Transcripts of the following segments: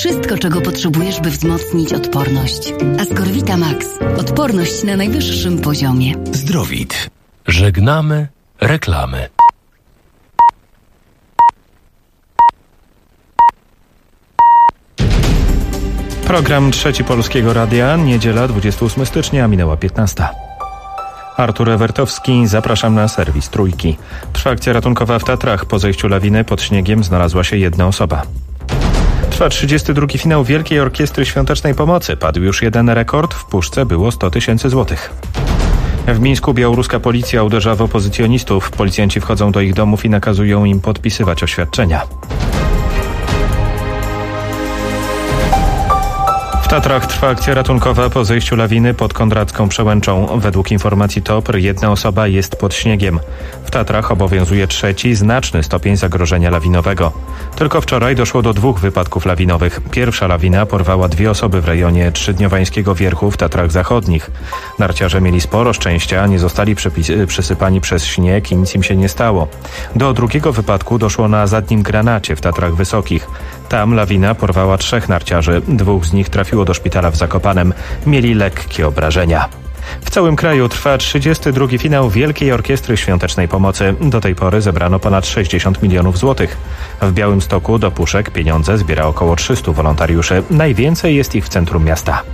wszystko, czego potrzebujesz, by wzmocnić odporność. Ascorvita Max. Odporność na najwyższym poziomie. Zdrowit. Żegnamy reklamy. Program Trzeci Polskiego Radia, niedziela 28 stycznia, minęła 15. Artur Ewertowski, zapraszam na serwis Trójki. Trwa akcja ratunkowa w Tatrach. Po zejściu lawiny pod śniegiem znalazła się jedna osoba. Trwa 32. finał Wielkiej Orkiestry Świątecznej Pomocy. Padł już jeden rekord, w puszce było 100 000 złotych. W Mińsku białoruska policja uderza w opozycjonistów. Policjanci wchodzą do ich domów i nakazują im podpisywać oświadczenia. W Tatrach trwa akcja ratunkowa po zejściu lawiny pod Kondracką Przełęczą. Według informacji TOPR jedna osoba jest pod śniegiem. W Tatrach obowiązuje trzeci, znaczny stopień zagrożenia lawinowego. Tylko wczoraj doszło do 2 wypadków lawinowych. Pierwsza lawina porwała 2 osoby w rejonie Trzydniowańskiego Wierchu w Tatrach Zachodnich. Narciarze mieli sporo szczęścia, nie zostali przysypani przez śnieg i nic im się nie stało. Do drugiego wypadku doszło na Zadnim Granacie w Tatrach Wysokich. Tam lawina porwała 3 narciarzy. 2 z nich trafiło do szpitala w Zakopanem. Mieli lekkie obrażenia. W całym kraju trwa 32. finał Wielkiej Orkiestry Świątecznej Pomocy. Do tej pory zebrano ponad 60 milionów złotych. W Białymstoku do puszek pieniądze zbiera około 300 wolontariuszy. Najwięcej jest ich w centrum miasta.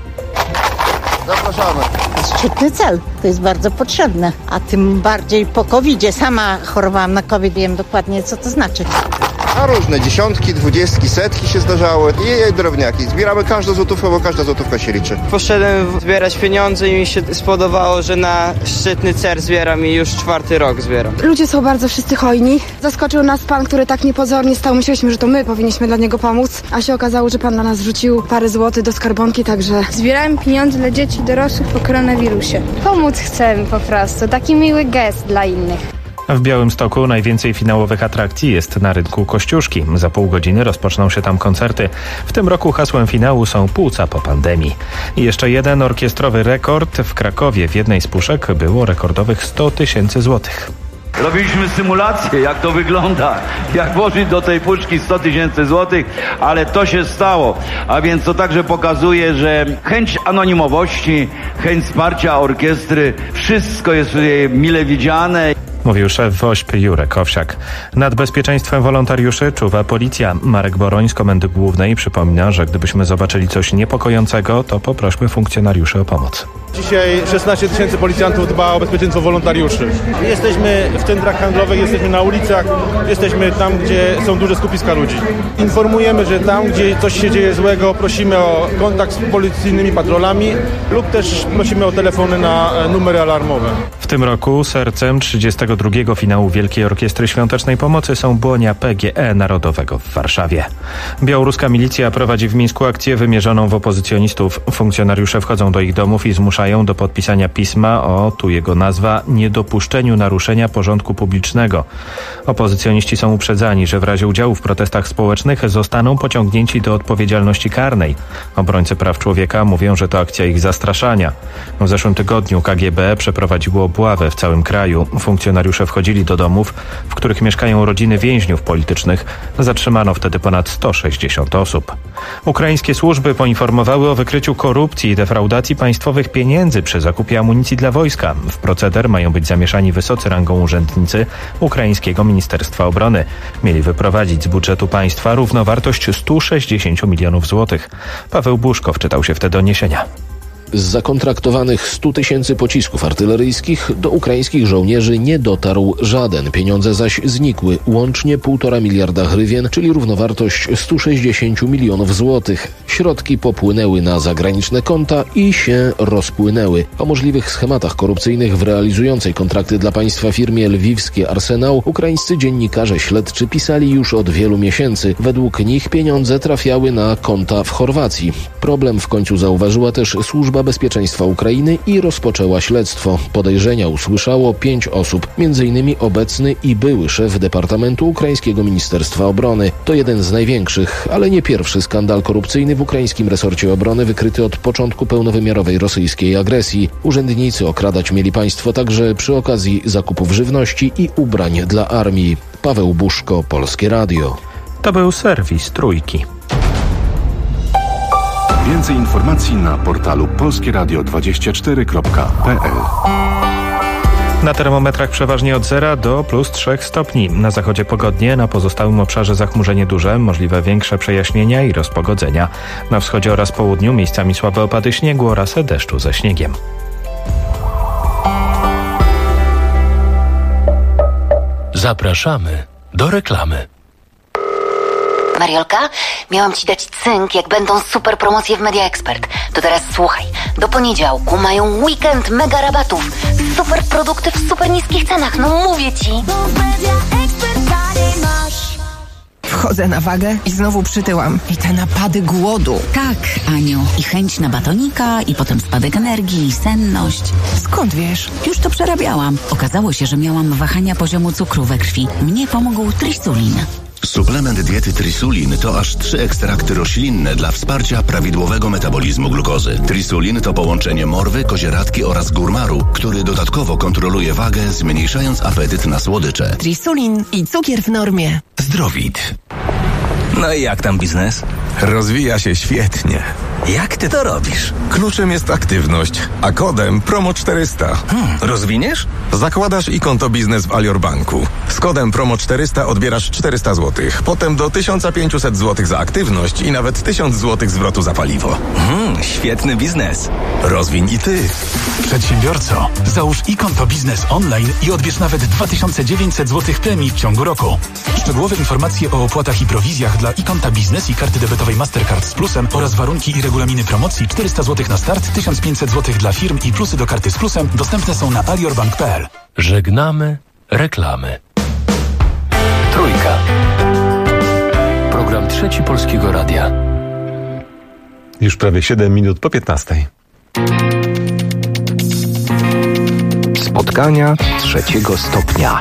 Zapraszamy. To jest szczytny cel, to jest bardzo potrzebne, a tym bardziej po COVID-zie. Sama chorowałam na COVID, wiem dokładnie, co to znaczy. A różne dziesiątki, 20, setki się zdarzały i drobniaki. Zbieramy każdą złotówkę, bo każda złotówka się liczy. Poszedłem zbierać pieniądze i mi się spodobało, że na szczytny cel zbieram i już 4. rok zbieram. Ludzie są bardzo wszyscy hojni. Zaskoczył nas pan, który tak niepozornie stał. Myśleliśmy, że to my powinniśmy dla niego pomóc, a się okazało, że pan na nas wrzucił parę złotych do skarbonki, także... Zbierałem pieniądze dla dzieci i dorosłych po koronawirusie. Pomóc chcemy po prostu. Taki miły gest dla innych. W Białymstoku najwięcej finałowych atrakcji jest na rynku Kościuszki. Za pół godziny rozpoczną się tam koncerty. W tym roku hasłem finału są płuca po pandemii. I jeszcze jeden orkiestrowy rekord. W Krakowie w jednej z puszek było rekordowych 100 000 złotych. Robiliśmy symulację, jak to wygląda, jak włożyć do tej puszki 100 000 złotych, ale to się stało. A więc to także pokazuje, że chęć anonimowości, chęć wsparcia orkiestry, wszystko jest mile widziane. Mówił szef WOŚP Jurek Owsiak. Nad bezpieczeństwem wolontariuszy czuwa policja. Marek Boroń z Komendy Głównej przypomina, że gdybyśmy zobaczyli coś niepokojącego, to poprośmy funkcjonariuszy o pomoc. Dzisiaj 16 000 policjantów dba o bezpieczeństwo wolontariuszy. Jesteśmy w centrach handlowych, jesteśmy na ulicach, jesteśmy tam, gdzie są duże skupiska ludzi. Informujemy, że tam, gdzie coś się dzieje złego, prosimy o kontakt z policyjnymi patrolami lub też prosimy o telefony na numery alarmowe. W tym roku sercem 32. finału Wielkiej Orkiestry Świątecznej Pomocy są błonia PGE Narodowego w Warszawie. Białoruska milicja prowadzi w Mińsku akcję wymierzoną w opozycjonistów. Funkcjonariusze wchodzą do ich domów i zmuszają do podpisania pisma o, tu jego nazwa, niedopuszczeniu naruszenia porządku publicznego. Opozycjoniści są uprzedzani, że w razie udziału w protestach społecznych zostaną pociągnięci do odpowiedzialności karnej. Obrońcy praw człowieka mówią, że to akcja ich zastraszania. W zeszłym tygodniu KGB przeprowadziło obławę w całym kraju. Funkcjonariusze wchodzili do domów, w których mieszkają rodziny więźniów politycznych. Zatrzymano wtedy ponad 160 osób. Ukraińskie służby poinformowały o wykryciu korupcji i defraudacji państwowych pieniędzy przy zakupie amunicji dla wojska. W proceder mają być zamieszani wysocy rangą urzędnicy ukraińskiego Ministerstwa Obrony. Mieli wyprowadzić z budżetu państwa równowartość 160 milionów złotych. Paweł Buszko wczytał się w te doniesienia. Z zakontraktowanych 100 000 pocisków artyleryjskich do ukraińskich żołnierzy nie dotarł żaden. Pieniądze zaś znikły. Łącznie 1,5 miliarda hrywien, czyli równowartość 160 milionów złotych. Środki popłynęły na zagraniczne konta i się rozpłynęły. O możliwych schematach korupcyjnych w realizującej kontrakty dla państwa firmie Lwiwskie Arsenał ukraińscy dziennikarze śledczy pisali już od wielu miesięcy. Według nich pieniądze trafiały na konta w Chorwacji. Problem w końcu zauważyła też Służba Bezpieczeństwa Ukrainy i rozpoczęła śledztwo. Podejrzenia usłyszało 5 osób, m.in. obecny i były szef Departamentu Ukraińskiego Ministerstwa Obrony. To jeden z największych, ale nie pierwszy skandal korupcyjny w ukraińskim resorcie obrony wykryty od początku pełnowymiarowej rosyjskiej agresji. Urzędnicy okradać mieli państwo także przy okazji zakupów żywności i ubrań dla armii. Paweł Buszko, Polskie Radio. To był serwis Trójki. Więcej informacji na portalu polskieradio24.pl. Na termometrach przeważnie od 0 do +3 stopni. Na zachodzie pogodnie, na pozostałym obszarze zachmurzenie duże, możliwe większe przejaśnienia i rozpogodzenia. Na wschodzie oraz południu miejscami słabe opady śniegu oraz deszczu ze śniegiem. Zapraszamy do reklamy. Mariolka, miałam ci dać cynk, jak będą super promocje w Media Expert. To teraz słuchaj. Do poniedziałku mają weekend mega rabatów. Super produkty w super niskich cenach. No mówię ci. Wchodzę na wagę i znowu przytyłam. I te napady głodu. Tak, Aniu. I chęć na batonika, i potem spadek energii, i senność. Skąd wiesz? Już to przerabiałam. Okazało się, że miałam wahania poziomu cukru we krwi. Mnie pomógł Trisulin. Suplement diety Trisulin to aż 3 ekstrakty roślinne dla wsparcia prawidłowego metabolizmu glukozy. Trisulin to połączenie morwy, kozieradki oraz górmaru, który dodatkowo kontroluje wagę, zmniejszając apetyt na słodycze. Trisulin i cukier w normie. Zdrowit. No i jak tam biznes? Rozwija się świetnie. Jak ty to robisz? Kluczem jest aktywność, a kodem PROMO400. Rozwiniesz? Zakładasz i konto biznes w Alior Banku. Z kodem PROMO400 odbierasz 400 zł. Potem do 1500 zł za aktywność i nawet 1000 zł zwrotu za paliwo. Świetny biznes. Rozwiń i ty. Przedsiębiorco, załóż i konto biznes online i odbierz nawet 2900 zł premii w ciągu roku. Szczegółowe informacje o opłatach i prowizjach dla i konta biznes i karty debetowej Mastercard z plusem oraz warunki i regulaminy promocji 400 zł na start, 1500 zł dla firm i plusy do karty z plusem dostępne są na aliorbank.pl. Żegnamy reklamy. Trójka. Program Trzeci Polskiego Radia. Już prawie 7 minut po 15. Spotkania trzeciego stopnia.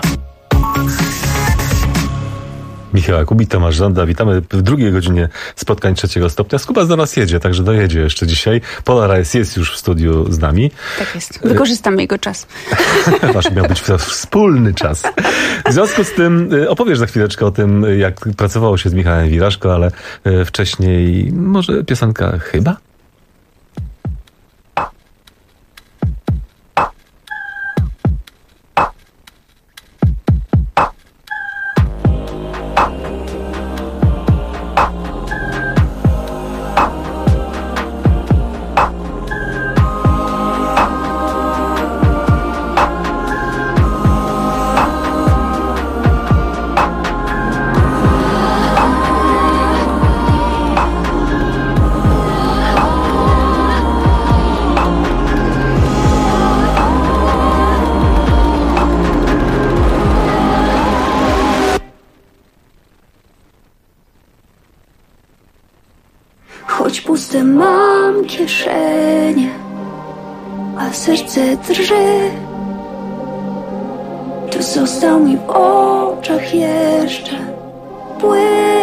Michał Jakubik, Tomasz Żąda, witamy w drugiej godzinie spotkań trzeciego stopnia. Skubas do nas jedzie, także dojedzie jeszcze dzisiaj. Polaris jest już w studiu z nami. Tak jest. Wykorzystam jego czas. Wasz miał być wspólny czas. W związku z tym opowiesz za chwileczkę o tym, jak pracowało się z Michałem Wiraszko, ale wcześniej może piosenka chyba? Choć puste mam kieszenie, a serce drży, to został mi w oczach jeszcze błysk.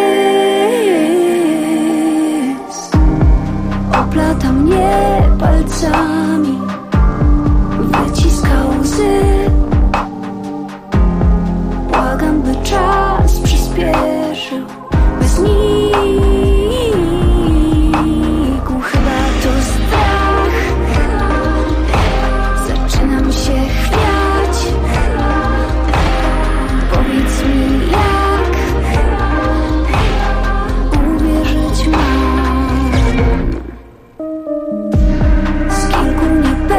Oplata mnie palcami, wyciska łzy. Błagam, by czas przyspieszył, bez nich. Z kilku niepewnych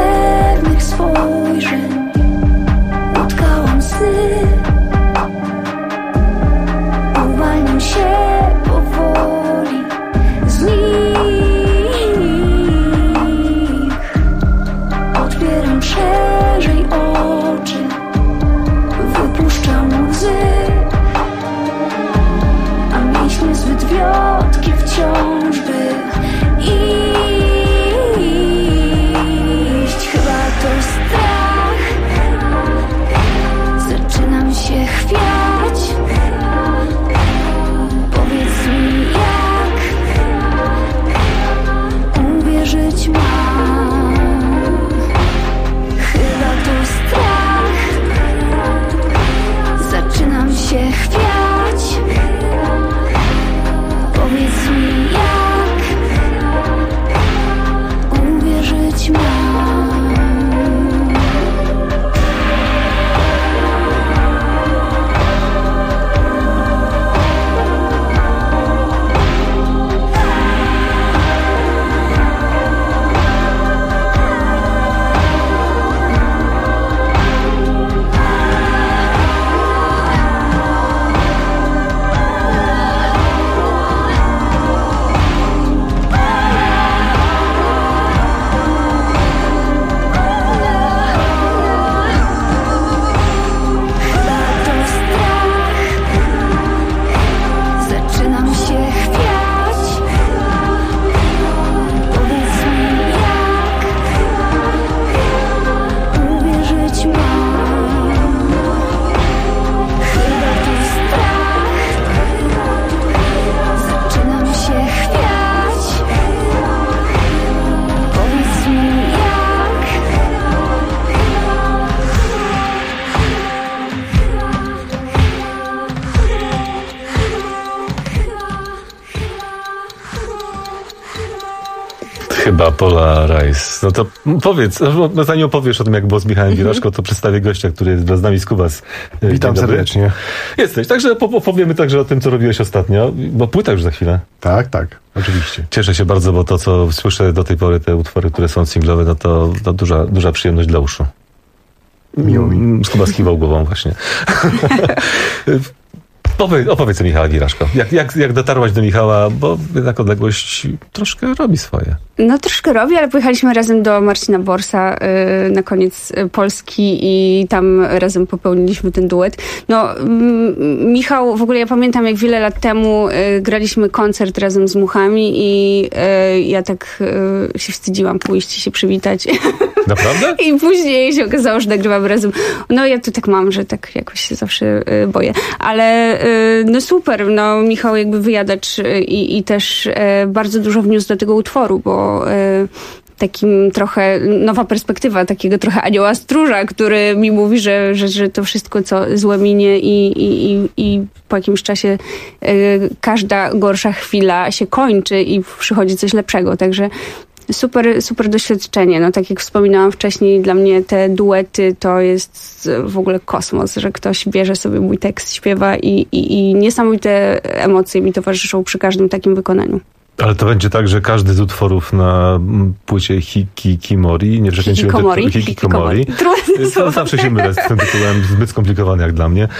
Chyba Polarise. No to powiedz, no zanim opowiesz o tym, jak było z Michałem Wiraszko, to przedstawię gościa, który jest z nami z Kubas. Witam serdecznie. Jesteś, także opowiemy także o tym, co robiłeś ostatnio, bo płyta już za chwilę. Tak, oczywiście. Cieszę się bardzo, bo to, co słyszę do tej pory, te utwory, które są singlowe, no to duża przyjemność dla uszu. Miło mi. Kuba skiwał głową właśnie. Opowiedz o Michała Wiraszko. Jak dotarłaś do Michała, bo jednak odległość troszkę robi swoje. No troszkę robi, ale pojechaliśmy razem do Marcina Borsa na koniec Polski i tam razem popełniliśmy ten duet. No Michał, w ogóle ja pamiętam, jak wiele lat temu graliśmy koncert razem z Muchami i ja tak się wstydziłam pójść i się przywitać. Naprawdę? I później się okazało, że nagrywamy razem. No ja to tak mam, że tak jakoś się zawsze boję. Ale no super, no Michał jakby wyjadacz i też bardzo dużo wniósł do tego utworu, bo takim trochę nowa perspektywa takiego trochę anioła stróża, który mi mówi, że to wszystko, co złe minie i po jakimś czasie każda gorsza chwila się kończy i przychodzi coś lepszego. Także super doświadczenie. No tak jak wspominałam wcześniej, dla mnie te duety to jest w ogóle kosmos, że ktoś bierze sobie mój tekst, śpiewa i niesamowite emocje mi towarzyszą przy każdym takim wykonaniu. Ale to będzie tak, że każdy z utworów na płycie Hikikomori, nie Hikikomori. Zawsze się mylę z tym tytułem, zbyt skomplikowany jak dla mnie.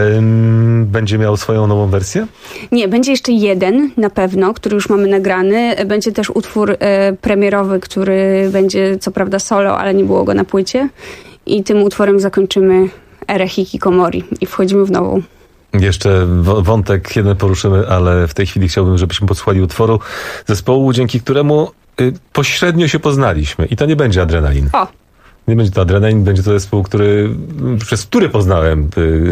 Będzie miał swoją nową wersję? Nie, będzie jeszcze jeden na pewno, który już mamy nagrany. Będzie też utwór premierowy, który będzie co prawda solo, ale nie było go na płycie. I tym utworem zakończymy erę Hikikomori i wchodzimy w nową. Jeszcze wątek jeden poruszymy, ale w tej chwili chciałbym, żebyśmy posłuchali utworu zespołu, dzięki któremu pośrednio się poznaliśmy. I to nie będzie Adrenalin. O! Nie będzie to Adrenalin, będzie to zespół, przez który poznałem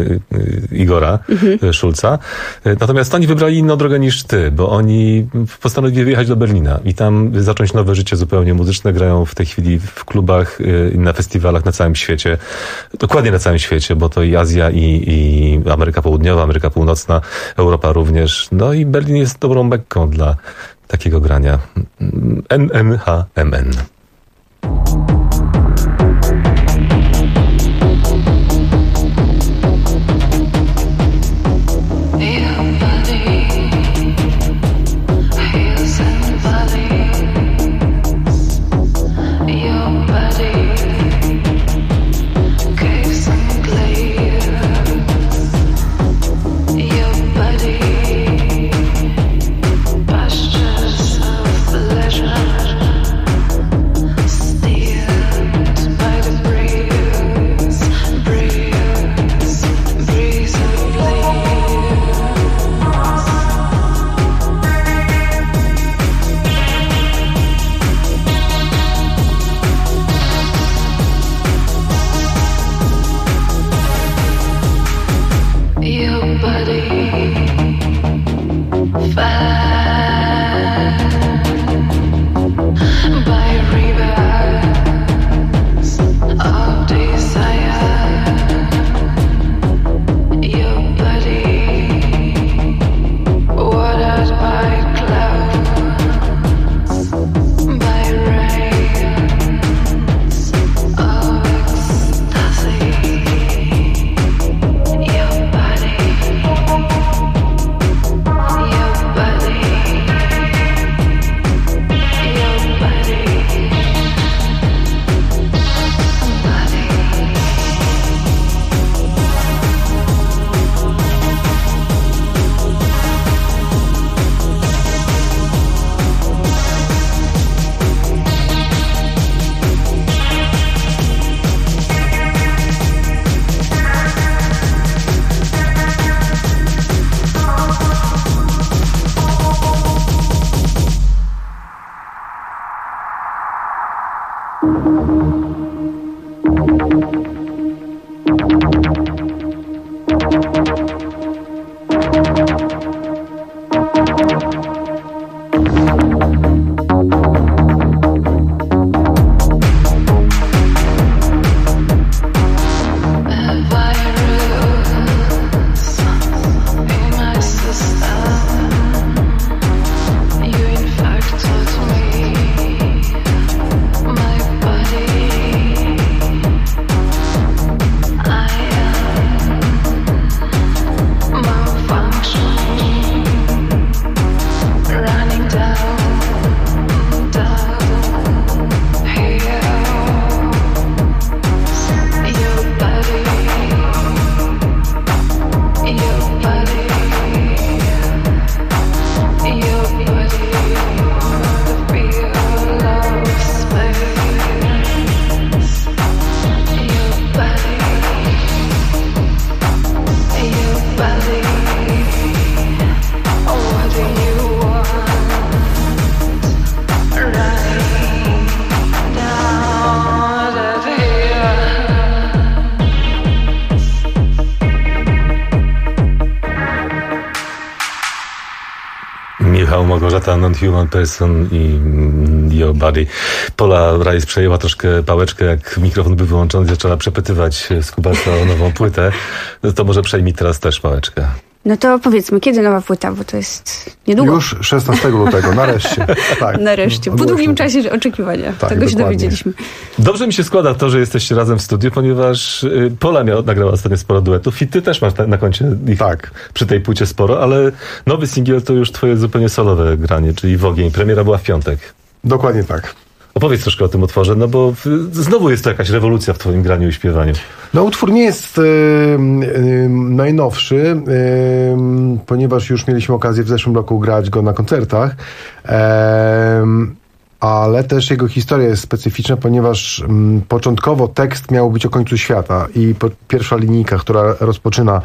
Igora Szulca. Natomiast oni wybrali inną drogę niż ty, bo oni postanowili wyjechać do Berlina i tam zacząć nowe życie zupełnie muzyczne. Grają w tej chwili w klubach, na festiwalach na całym świecie. Dokładnie na całym świecie, bo to i Azja, i Ameryka Południowa, Ameryka Północna, Europa również. No i Berlin jest dobrą Mekką dla takiego grania. NNHMN. Małgorzata Non-Human Person i Your Body. Paula Rice przejęła troszkę pałeczkę, jak mikrofon był wyłączony, zaczęła przepytywać Skubasa o nową płytę. To może przejmij teraz też pałeczkę. No to powiedzmy, kiedy nowa płyta, bo to jest niedługo. Już 16 lutego, nareszcie. Tak. Nareszcie, po długim czasie oczekiwania. Tak, tego się dokładnie. dowiedzieliśmy. Dobrze mi się składa to, że jesteście razem w studiu, ponieważ Pola nagrała ostatnio sporo duetów i ty też masz na koncie ich przy tej płycie sporo, ale nowy singiel to już twoje zupełnie solowe granie, czyli w ogień. Premiera była w piątek. Dokładnie tak. Opowiedz troszkę o tym utworze, no bo znowu jest to jakaś rewolucja w twoim graniu i śpiewaniu. No utwór nie jest najnowszy, ponieważ już mieliśmy okazję w zeszłym roku grać go na koncertach, ale też jego historia jest specyficzna, ponieważ początkowo tekst miał być o końcu świata i pierwsza linijka, która rozpoczyna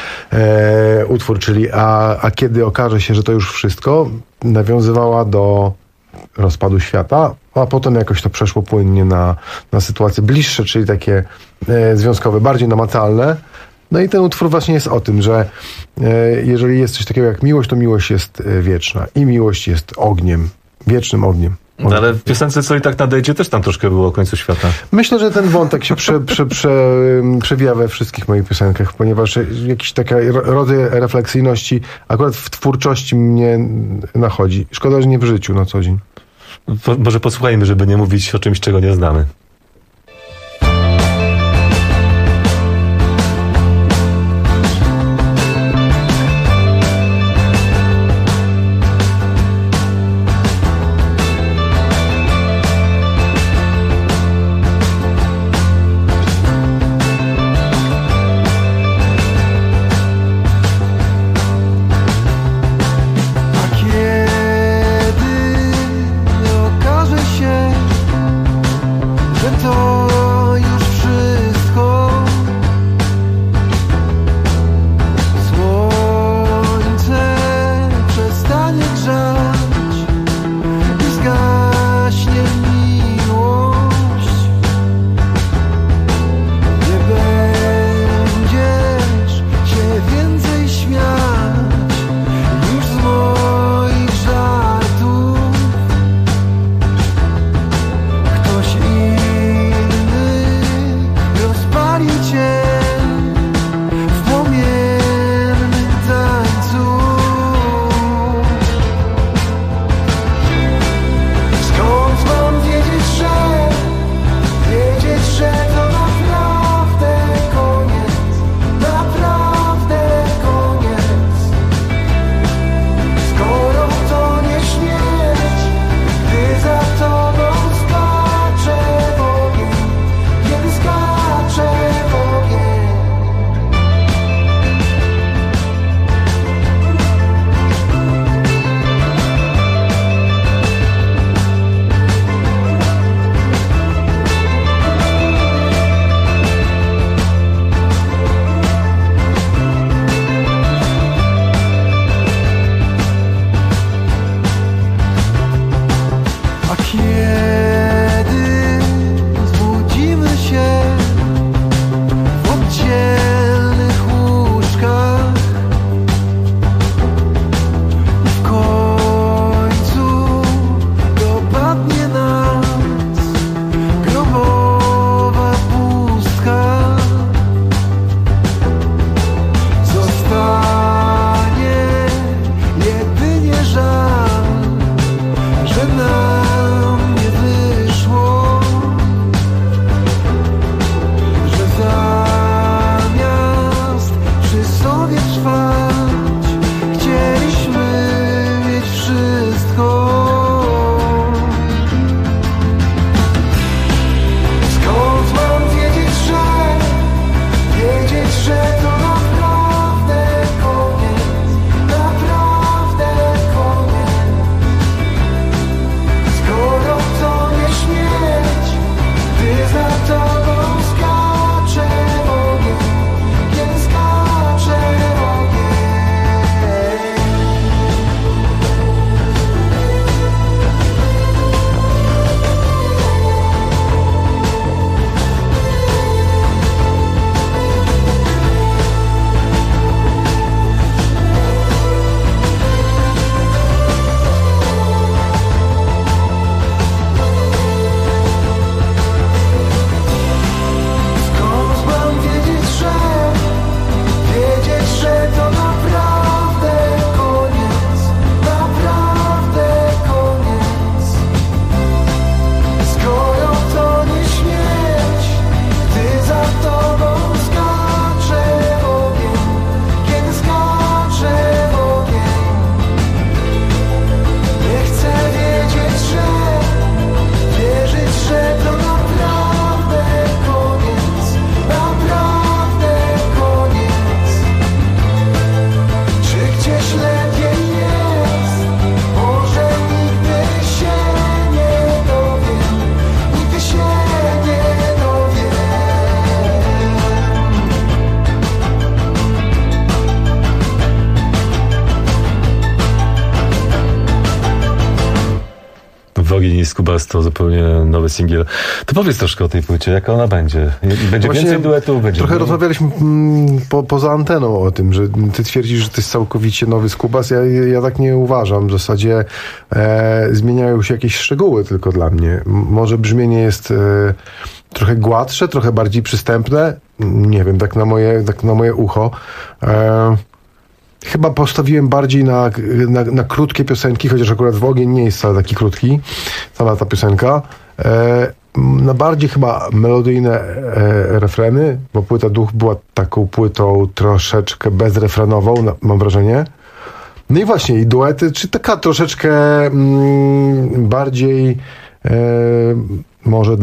utwór, czyli a kiedy okaże się, że to już wszystko, nawiązywała do rozpadu świata, a potem jakoś to przeszło płynnie na sytuacje bliższe, czyli takie związkowe, bardziej namacalne. No i ten utwór właśnie jest o tym, że jeżeli jest coś takiego jak miłość, to miłość jest wieczna i miłość jest ogniem, wiecznym ogniem. No ale w piosence Co i tak nadejdzie też tam troszkę było o końcu świata. Myślę, że ten wątek się przewija we wszystkich moich piosenkach, ponieważ jakiś taki rodzaj refleksyjności akurat w twórczości mnie nachodzi. Szkoda, że nie w życiu na co dzień. Może posłuchajmy, żeby nie mówić o czymś, czego nie znamy. Że nam nie W ogień i Skubas to zupełnie nowy singiel. To powiedz troszkę o tej płycie, jaka ona będzie? Będzie Właśnie więcej duetów? Będzie trochę rozmawialiśmy poza anteną o tym, że ty twierdzisz, że to jest całkowicie nowy Skubas. Ja tak nie uważam. W zasadzie zmieniają się jakieś szczegóły tylko dla mnie. Może brzmienie jest trochę gładsze, trochę bardziej przystępne. Nie wiem, tak na moje ucho. Chyba postawiłem bardziej na krótkie piosenki, chociaż akurat w ogień nie jest wcale taki krótki, cała ta piosenka. Na bardziej chyba melodyjne refreny, bo płyta Duch była taką płytą troszeczkę bezrefrenową, mam wrażenie. No i właśnie, i duety, czy taka troszeczkę bardziej może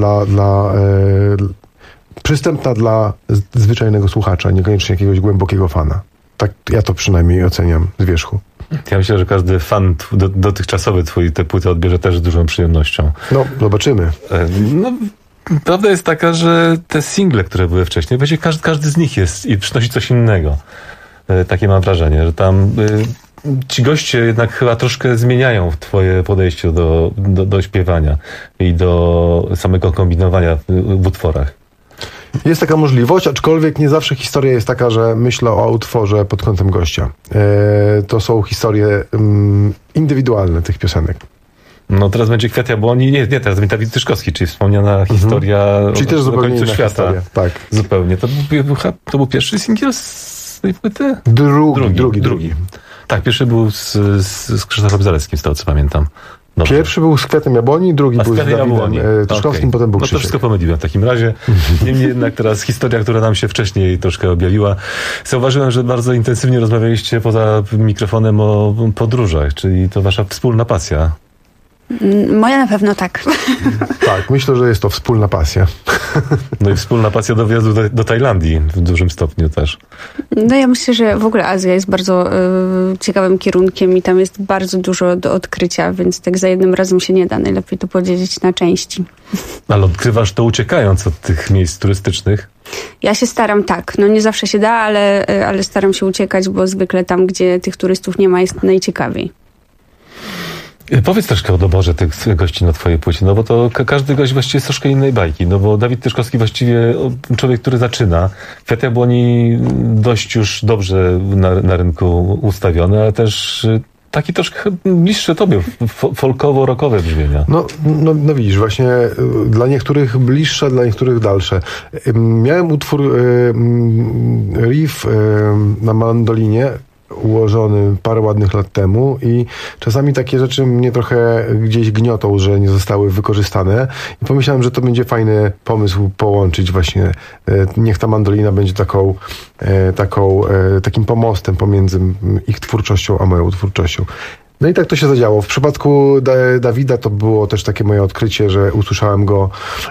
przystępna dla zwyczajnego słuchacza, niekoniecznie jakiegoś głębokiego fana. Tak ja to przynajmniej oceniam z wierzchu. Ja myślę, że każdy fan dotychczasowy tę płytę odbierze też z dużą przyjemnością. No, zobaczymy. No, prawda jest taka, że te single, które były wcześniej, właściwie każdy z nich jest i przynosi coś innego. Takie mam wrażenie, że tam ci goście jednak chyba troszkę zmieniają twoje podejście do śpiewania i do samego kombinowania w utworach. Jest taka możliwość, aczkolwiek nie zawsze historia jest taka, że myślę o utworze pod kątem gościa. To są historie indywidualne tych piosenek. No teraz będzie Kwiat Jabłoni, nie, teraz będzie Dawid Tyszkowski, czyli wspomniana historia czyli też do końca świata. Historia, tak. Zupełnie. To był pierwszy singiel z tej płyty? Drugi. Tak, pierwszy był z Krzysztofem Zalewskim, z tego co pamiętam. Dobrze. Pierwszy był z Kwiatem Jabłoni, drugi był z Dawidem Tyszkowskim, potem był Krzysiek. No to wszystko pomyliłem w takim razie. Niemniej jednak teraz historia, która nam się wcześniej troszkę objawiła. Zauważyłem, że bardzo intensywnie rozmawialiście poza mikrofonem o podróżach, czyli to wasza wspólna pasja. Moja na pewno tak. Tak, myślę, że jest to wspólna pasja. No i wspólna pasja do wyjazdu do Tajlandii w dużym stopniu też. No ja myślę, że w ogóle Azja jest bardzo ciekawym kierunkiem i tam jest bardzo dużo do odkrycia, więc tak za jednym razem się nie da. Najlepiej to podzielić na części. Ale odkrywasz to uciekając od tych miejsc turystycznych? Ja się staram, tak. No nie zawsze się da, ale staram się uciekać, bo zwykle tam, gdzie tych turystów nie ma, jest najciekawiej. Powiedz troszkę o doborze tych gości na twojej płycie, no bo to każdy gość właściwie jest troszkę innej bajki, no bo Dawid Tyszkowski właściwie człowiek, który zaczyna. Kwiat Jabłoni dość już dobrze na rynku ustawiony, ale też taki troszkę bliższy tobie, folkowo-rockowe brzmienia. No widzisz, właśnie dla niektórych bliższe, dla niektórych dalsze. Miałem utwór riff na mandolinie, ułożony parę ładnych lat temu i czasami takie rzeczy mnie trochę gdzieś gniotą, że nie zostały wykorzystane i pomyślałem, że to będzie fajny pomysł połączyć właśnie, niech ta mandolina będzie takim pomostem pomiędzy ich twórczością a moją twórczością. No i tak to się zadziało. W przypadku Dawida to było też takie moje odkrycie, że usłyszałem go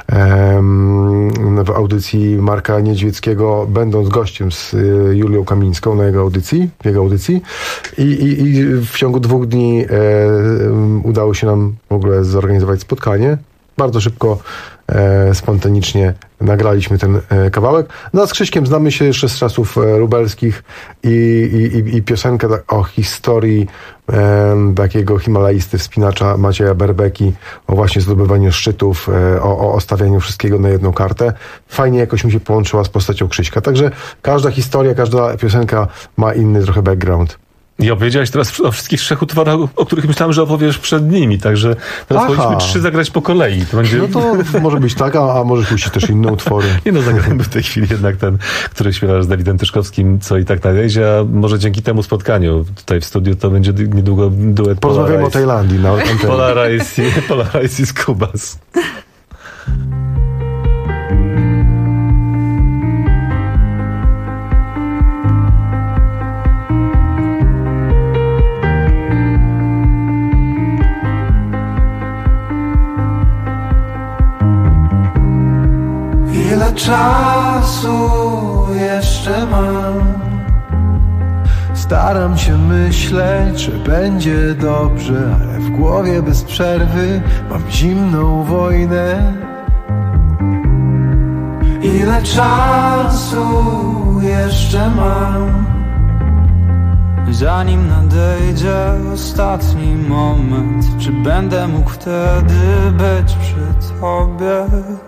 w audycji Marka Niedźwieckiego, będąc gościem z Julią Kamińską w jego audycji i w ciągu 2 dni udało się nam w ogóle zorganizować spotkanie. Bardzo szybko, spontanicznie nagraliśmy ten kawałek. No a z Krzyśkiem znamy się jeszcze z czasów lubelskich i piosenkę o historii takiego himalaisty, wspinacza Macieja Berbeki, o właśnie zdobywaniu szczytów, o stawianiu wszystkiego na jedną kartę. Fajnie jakoś mi się połączyła z postacią Krzyśka. Także każda historia, każda piosenka ma inny trochę background. I opowiedziałeś teraz o wszystkich 3 utworach, o których myślałem, że opowiesz przed nimi, także teraz powinniśmy 3 zagrać po kolei. To będzie... No to może być tak, a może puścić też inne utwory. Nie no, zagrajmy w tej chwili jednak ten, który śpiewasz z Dawidem Tyszkowskim, co i tak nadejdzie, a może dzięki temu spotkaniu tutaj w studiu to będzie niedługo duet Porozmawiamy o Tajlandii. Polarise i Skubas. Ile czasu jeszcze mam? Staram się myśleć, że będzie dobrze, ale w głowie bez przerwy mam zimną wojnę. Ile czasu jeszcze mam? Zanim nadejdzie ostatni moment, czy będę mógł wtedy być przy tobie?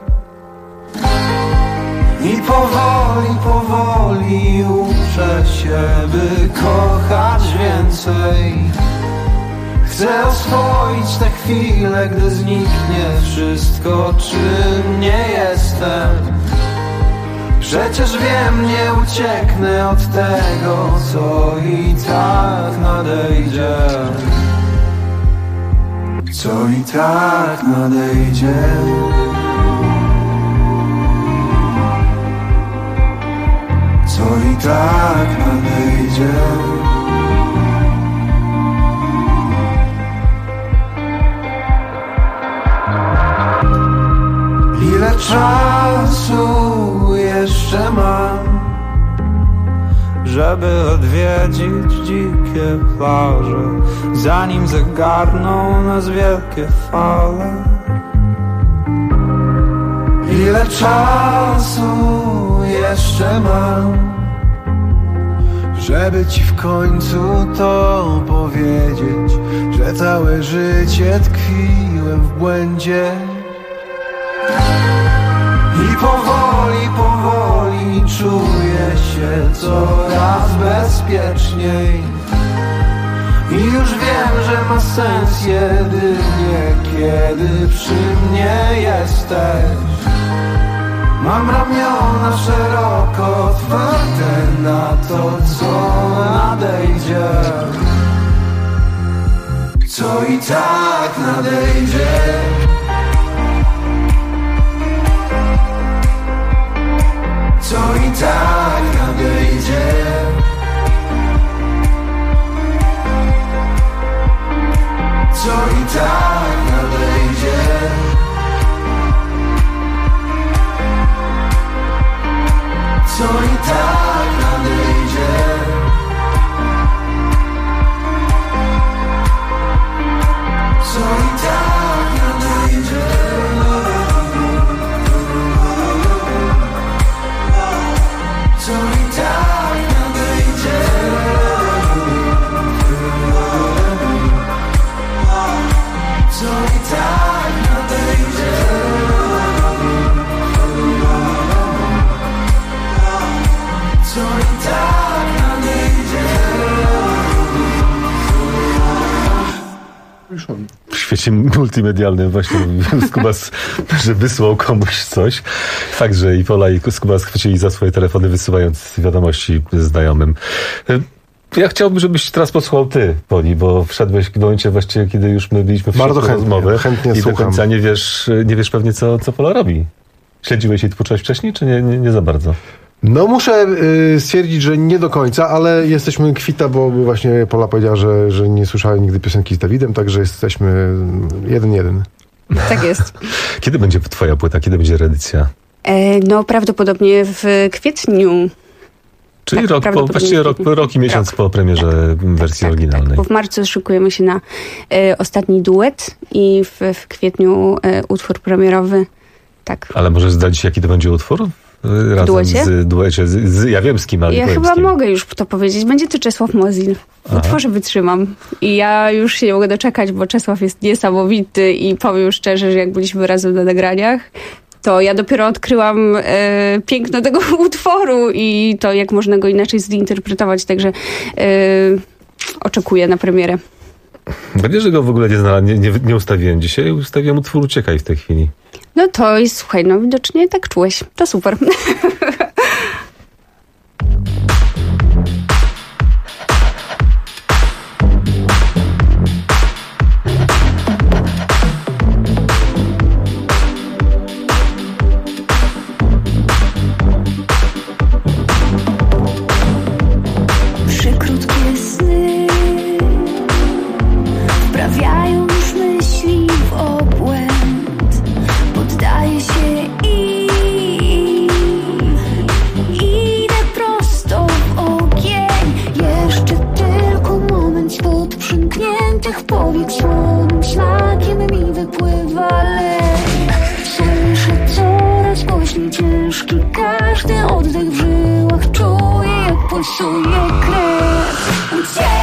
I powoli, powoli uczę się, by kochać więcej. Chcę oswoić te chwile, gdy zniknie wszystko, czym nie jestem. Przecież wiem, nie ucieknę od tego, co i tak nadejdzie. Co i tak nadejdzie. Co i tak nadejdzie. Ile czasu jeszcze mam, żeby odwiedzić dzikie plaże, zanim zagarną nas wielkie fale? Ile czasu jeszcze mam, żeby ci w końcu to powiedzieć, że całe życie tkwiłem w błędzie. I powoli, powoli czuję się coraz bezpieczniej. I już wiem, że ma sens jedynie, kiedy przy mnie jesteś. Mam ramiona szeroko otwarte na to, co nadejdzie. Co i tak nadejdzie. Co i tak nadejdzie. Co i tak nadejdzie. Co i tak nadejdzie. Co i tak nadejdzie. Co i tak nadejdzie. Co i tak nadejdzie. Co i tak nadejdzie. W świecie multimedialnym właśnie Skubas, że wysłał komuś coś. Fakt, że i Pola i Skubas chwycili za swoje telefony, wysyłając wiadomości znajomym. Ja chciałbym, żebyś teraz posłuchał ty, Poli, bo wszedłeś w momencie właściwie, kiedy już my byliśmy w środku rozmowy. Chętnie i słucham. do końca nie wiesz pewnie, co Pola robi. Śledziłeś jej twórczość wcześniej, czy nie za bardzo? No muszę stwierdzić, że nie do końca, ale jesteśmy kwita, bo właśnie Pola powiedziała, że nie słyszała nigdy piosenki z Dawidem, także jesteśmy 1-1. Tak jest. Kiedy będzie twoja płyta? Kiedy będzie reedycja? No prawdopodobnie w kwietniu. Czyli rok i miesiąc po premierze wersji oryginalnej. Tak, bo w marcu szykujemy się na ostatni duet i w kwietniu utwór premierowy. Tak. Ale możesz zdradzić, jaki to będzie utwór? Razem duecie z ja wiem z kim, ale ja chyba mogę już to powiedzieć. Będzie to Czesław Mozil. W utworze wytrzymam. I ja już się nie mogę doczekać, bo Czesław jest niesamowity i powiem szczerze, że jak byliśmy razem na nagraniach, to ja dopiero odkryłam piękno tego utworu i to, jak można go inaczej zinterpretować. Także oczekuję na premierę. Będzie, że go w ogóle nie ustawiłem dzisiaj. Ustawiłem utwór Uciekaj w tej chwili. No to jest, słuchaj, no widocznie tak czułeś. To super. Przekrótkie sny wprawiają już myśli w obłęd. Poddaję się im, idę prosto w ogień. Jeszcze tylko moment spod przymkniętych powiek. Słonym szlakiem mi wypływa lek. Słyszę coraz głośniej ciężki każdy oddech w żyłach. Czuję, jak pulsuje krew.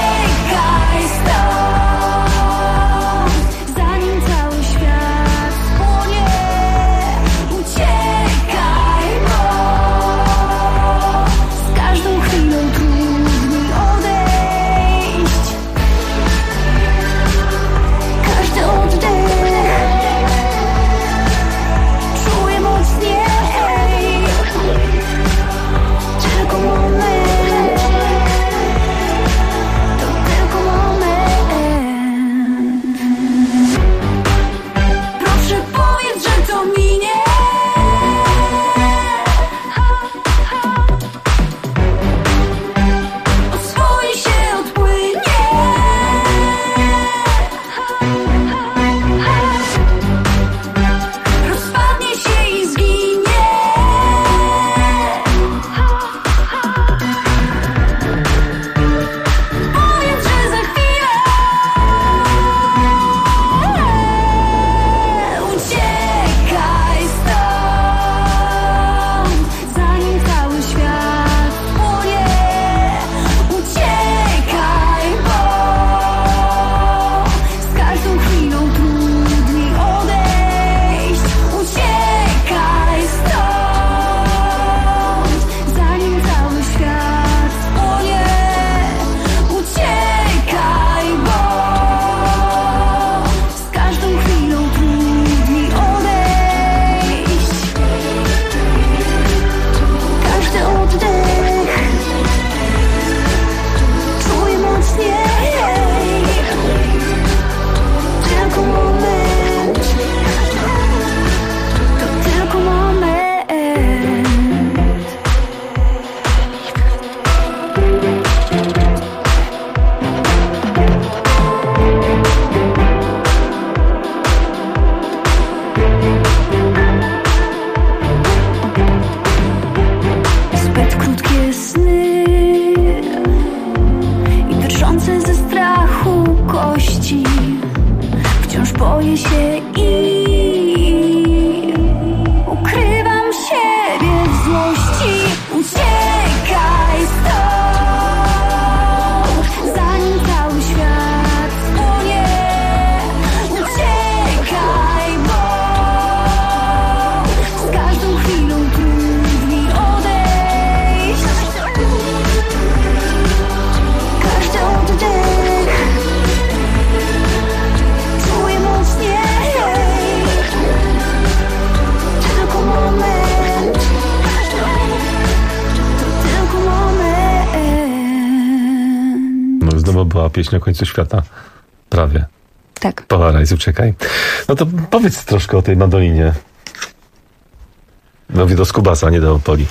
była pieśń o końcu świata. Prawie. Tak. Polarise, uciekaj. No to powiedz troszkę o tej mandolinie. Mówię do Skubasa, nie do Poli.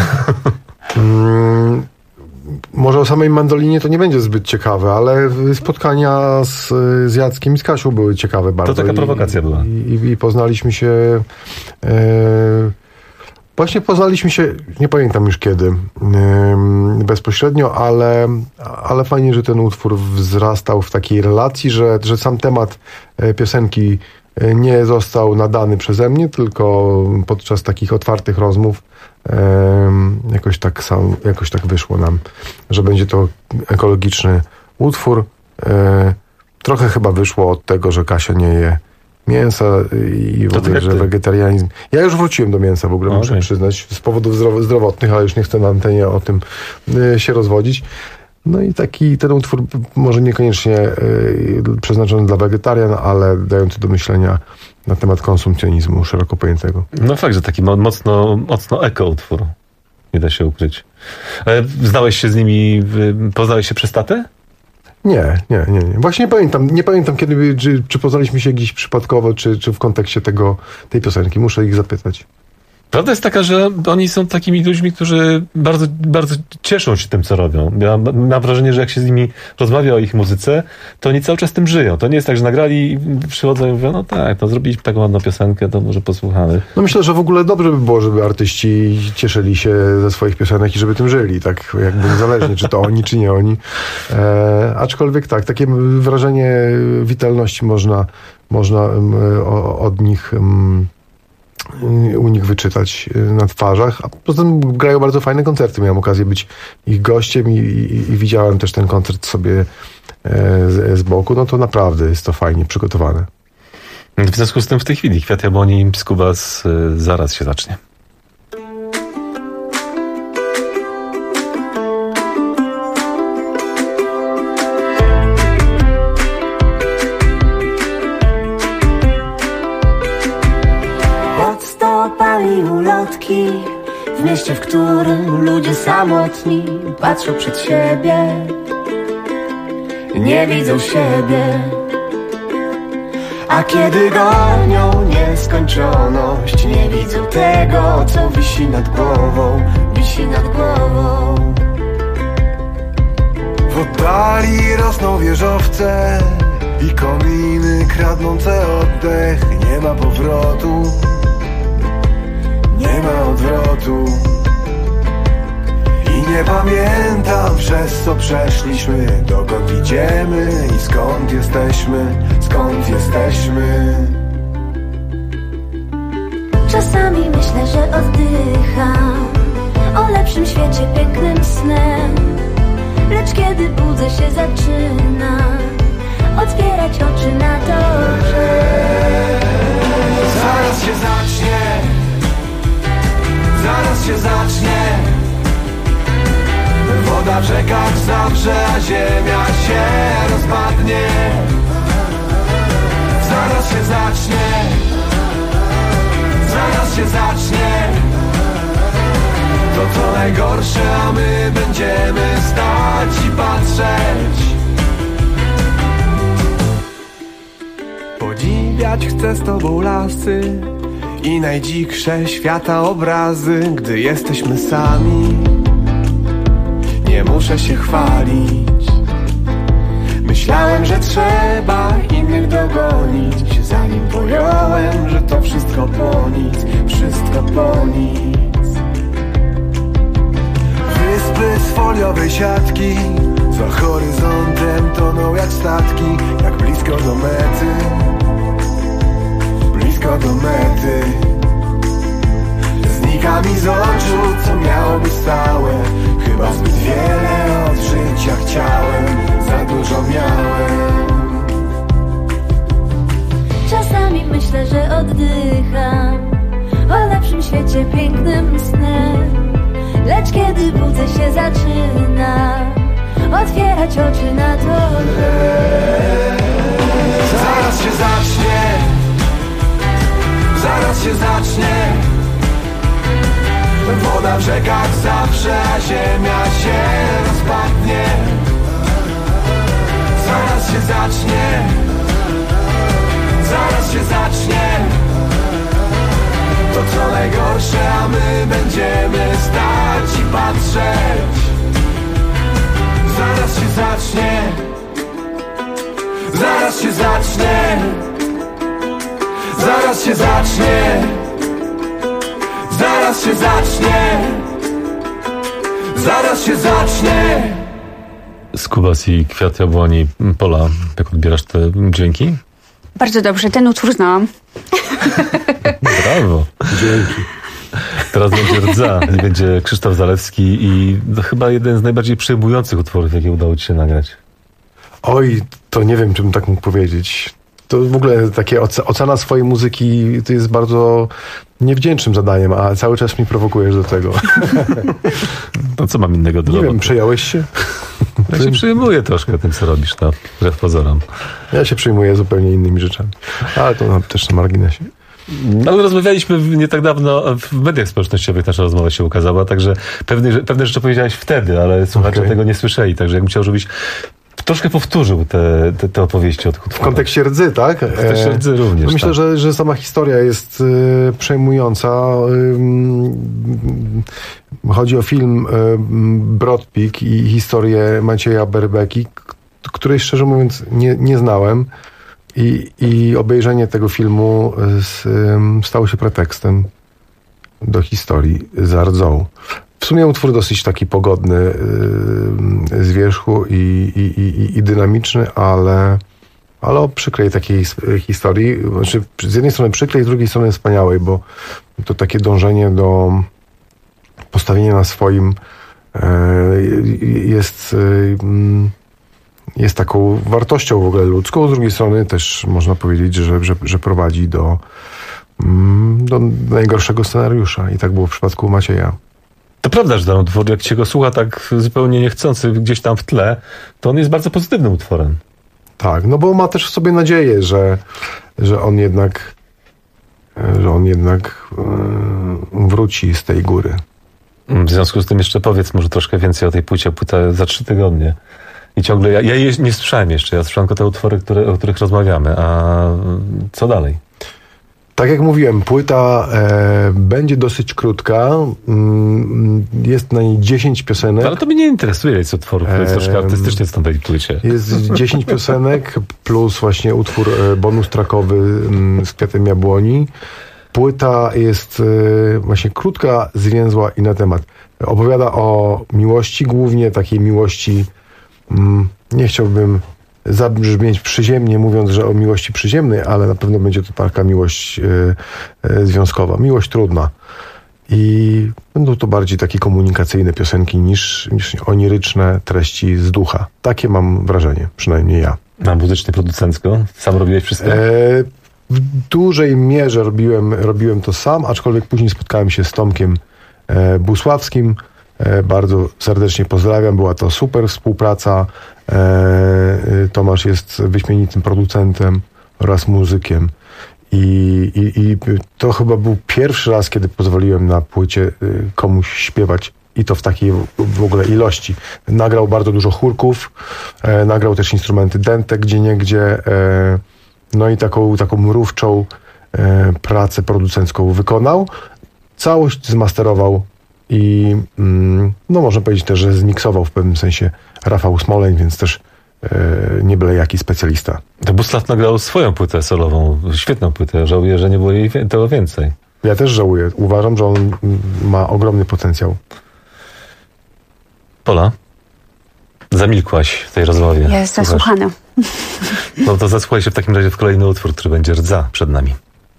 Może o samej mandolinie to nie będzie zbyt ciekawe, ale spotkania z Jackiem i z Kasią były ciekawe bardzo. To taka prowokacja była. I poznaliśmy się... Właśnie poznaliśmy się, nie pamiętam już kiedy, bezpośrednio, ale fajnie, że ten utwór wzrastał w takiej relacji, że sam temat piosenki nie został nadany przeze mnie, tylko podczas takich otwartych rozmów jakoś tak wyszło nam, że będzie to ekologiczny utwór. Trochę chyba wyszło od tego, że Kasia nie je mięsa i w ogóle, że wegetarianizm. Ja już wróciłem do mięsa w ogóle, muszę przyznać, z powodów zdrowotnych, ale już nie chcę na antenie o tym się rozwodzić. No i ten utwór może niekoniecznie przeznaczony dla wegetarian, ale dający do myślenia na temat konsumpcjonizmu szeroko pojętego. No fakt, że taki mocno eko-utwór. Nie da się ukryć. Ale znałeś się z nimi, poznałeś się przez tatę? Nie. Właśnie nie pamiętam kiedy, czy poznaliśmy się gdzieś przypadkowo, czy w kontekście tej piosenki. Muszę ich zapytać. Prawda jest taka, że oni są takimi ludźmi, którzy bardzo, bardzo cieszą się tym, co robią. Ja mam wrażenie, że jak się z nimi rozmawia o ich muzyce, to oni cały czas tym żyją. To nie jest tak, że nagrali i przychodzą i mówią, no tak, to zrobiliśmy taką ładną piosenkę, to może posłuchamy. No myślę, że w ogóle dobrze by było, żeby artyści cieszyli się ze swoich piosenek i żeby tym żyli, tak jakby niezależnie, czy to oni, czy nie oni. Aczkolwiek tak, takie wrażenie witalności można od nich... u nich wyczytać na twarzach, a poza tym grają bardzo fajne koncerty. Miałem okazję być ich gościem i widziałem też ten koncert sobie z boku. No to naprawdę jest to fajnie przygotowane. W związku z tym w tej chwili Kwiat Jabłoni, Skubas zaraz się zacznie. Pali ulotki w mieście, w którym ludzie samotni patrzą przed siebie, nie widzą siebie. A kiedy gonią nieskończoność, nie widzą tego, co wisi nad głową, wisi nad głową. W oddali rosną wieżowce i kominy kradnące oddech. Nie ma powrotu, nie ma odwrotu. I nie pamiętam, przez co przeszliśmy, dokąd idziemy i skąd jesteśmy, skąd jesteśmy. Czasami myślę, że oddycham o lepszym świecie, pięknym snem. Lecz kiedy budzę się, zaczyna otwierać oczy na to, że zaraz się zacznie, zaraz się zacznie. Woda w rzekach zawrze, a ziemia się rozpadnie. Zaraz się zacznie, zaraz się zacznie. To co najgorsze, a my będziemy stać i patrzeć. Podziwiać chcę z tobą lasy i najdziksze świata obrazy, gdy jesteśmy sami. Nie muszę się chwalić. Myślałem, że trzeba innych dogonić, zanim pojąłem, że to wszystko po nic, wszystko po nic. Wyspy z foliowej siatki za horyzontem toną jak statki, jak blisko do mety, blisko do mety. Znika mi z oczu, co miało być stałe. Chyba zbyt wiele od życia chciałem, za dużo miałem. czasami myślę, że oddycham o lepszym świecie, pięknym snem. Lecz kiedy budzę się, zaczyna otwierać oczy na to, że zaraz się zacznie, zaraz się zacznie. Woda w rzekach zawrze, a ziemia się rozpadnie. się zacznie, zaraz się zacznie. To co najgorsze, a my będziemy stać i patrzeć. Zaraz się zacznie, zaraz się zacznie, zaraz się zacznie, zaraz się zacznie, zaraz się zacznie. Skubas i Kwiat Jabłoni. Pola, jak odbierasz te dźwięki? Bardzo dobrze, ten utwór znałam. Brawo. Dzięki. Teraz będzie Rdza i będzie Krzysztof Zalewski i to chyba jeden z najbardziej przejmujących utworów, jakie udało ci się nagrać. Oj, to nie wiem, czy bym tak mógł powiedzieć. To w ogóle takie ocena swojej muzyki to jest bardzo niewdzięcznym zadaniem, a cały czas mnie prowokujesz do tego. No co mam innego do Nie roboty? wiem, przejąłeś się? Ja się przejmuję troszkę tym, co robisz, no, wbrew pozorom. Ja się przejmuję zupełnie innymi rzeczami. Ale to też na marginesie. No, rozmawialiśmy nie tak dawno w mediach społecznościowych, nasza rozmowa się ukazała, także pewne rzeczy powiedziałeś wtedy, ale słuchacze tego nie słyszeli, także jakbym chciał, żebyś troszkę powtórzył te opowieści o tych utworach. W kontekście Rdzy, tak? W kontekście Rdzy również. Myślę, tak. że sama historia jest przejmująca. Chodzi o film Brodpik i historię Macieja Berbeki, której szczerze mówiąc nie znałem. I obejrzenie tego filmu stało się pretekstem do historii za Rdzą. W sumie utwór dosyć taki pogodny z wierzchu i dynamiczny, ale o przykrej takiej historii. Znaczy, z jednej strony przykrej, z drugiej strony wspaniałej, bo to takie dążenie do postawienia na swoim jest taką wartością w ogóle ludzką. Z drugiej strony też można powiedzieć, że prowadzi do najgorszego scenariusza. I tak było w przypadku Macieja. To prawda, że ten utwór, jak się go słucha tak zupełnie niechcący gdzieś tam w tle, to on jest bardzo pozytywnym utworem. Tak, no bo ma też w sobie nadzieję, że on jednak wróci z tej góry. W związku z tym jeszcze powiedz może troszkę więcej o tej płycie. Płyta za 3 tygodnie. I ciągle, ja jej nie słyszałem jeszcze, ja słyszałem tylko te utwory, o których rozmawiamy. A co dalej? Tak jak mówiłem, płyta będzie dosyć krótka. Jest na niej 10 piosenek. Ale to mnie nie interesuje, jest utworów, to jest troszkę artystycznie w tej płycie. Jest 10 piosenek plus właśnie utwór bonus trackowy z Kwiatem Jabłoni. Płyta jest właśnie krótka, zwięzła i na temat. Opowiada o miłości, głównie takiej miłości, nie chciałbym zabrzmieć przyziemnie, mówiąc, że o miłości przyziemnej, ale na pewno będzie to taka miłość związkowa, miłość trudna. I będą to bardziej takie komunikacyjne piosenki niż oniryczne treści z ducha. Takie mam wrażenie, przynajmniej ja. A muzycznie, producencko? Sam robiłeś wszystko? W dużej mierze robiłem to sam, aczkolwiek później spotkałem się z Tomkiem Busławskim. Bardzo serdecznie pozdrawiam, była to super współpraca. Tomasz jest wyśmienitym producentem oraz muzykiem i to chyba był pierwszy raz, kiedy pozwoliłem na płycie komuś śpiewać i to w takiej w ogóle ilości. Nagrał bardzo dużo chórków, nagrał też instrumenty dęte gdzieniegdzie, no i taką mrówczą pracę producencką wykonał. Całość zmasterował i no można powiedzieć też, że zmiksował w pewnym sensie Rafał Smoleń, więc też nie byle jaki specjalista. To Busław nagrał swoją płytę solową, świetną płytę. Żałuję, że nie było jej tego więcej. Ja też żałuję. Uważam, że on ma ogromny potencjał. Pola, zamilkłaś w tej rozmowie. Jest zasłuchana. No to zasłuchaj się w takim razie w kolejny utwór, który będzie Rdza przed nami.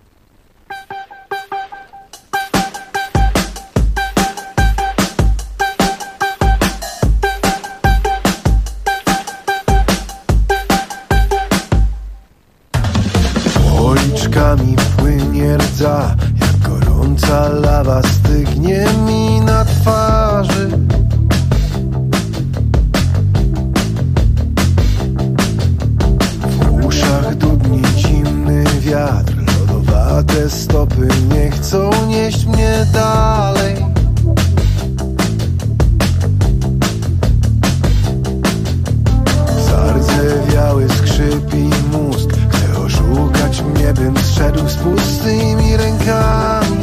Policzkami płynie rdza, jak gorąca lawa stygnie mi na twarzy. W uszach dudni zimny wiatr, lodowate stopy nie chcą nieść mnie dalej. Zardzewiały skrzydła był z pustymi rękami.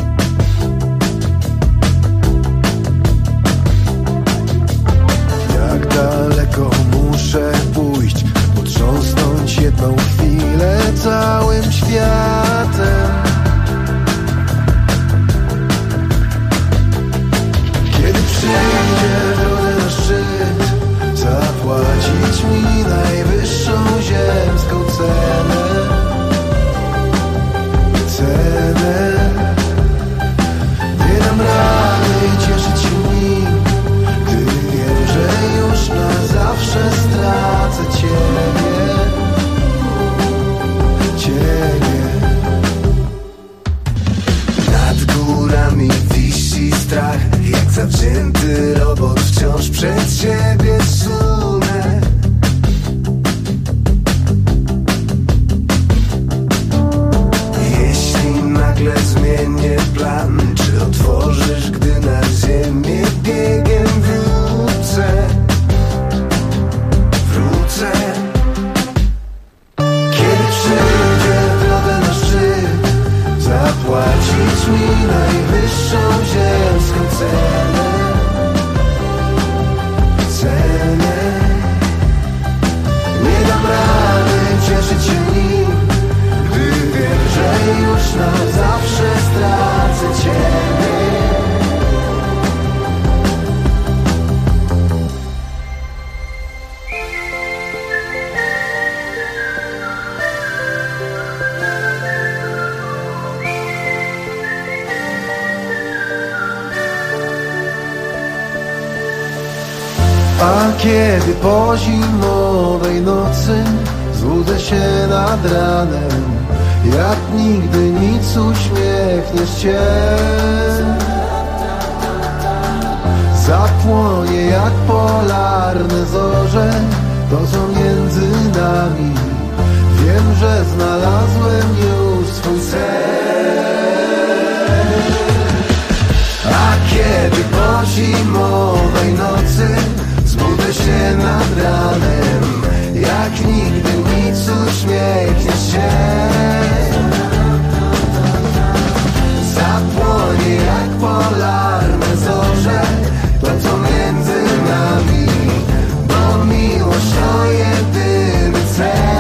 Jak daleko muszę pójść, potrząsnąć jedną chwilę całym światem. Kiedy przyjdzie drogę na szczyt, zapłacić mi najwyższą ziemską cenę. Nie dam rady cieszyć się nim, gdy wiem, że już na zawsze stracę Ciebie. Nad górami wisi strach, jak zawzięty robot wciąż przed siebie sunę. Jeśli nagle zmienię plan, czy otworzysz, gdy na ziemię biegiem wrócę? Kiedy przyjdzie drogę na szczyt, zapłacić mi najwyższą ziemską cenę. Nie dam rady cieszyć się nim, gdy wiem, że już na zawsze stracę Ciebie. A kiedy po zimowej nocy złudzę się nad ranem, jak nigdy nic uśmiechniesz się. Zapłonie jak polarne zorze to, co między nami. Wiem, że znalazłem już swój cel. A kiedy po zimowej nocy zbudzę się nad ranem, jak nigdy nic uśmiechniesz się. Zapłonie jak polarne zorze to, co między nami, bo miłość to jedyny cel.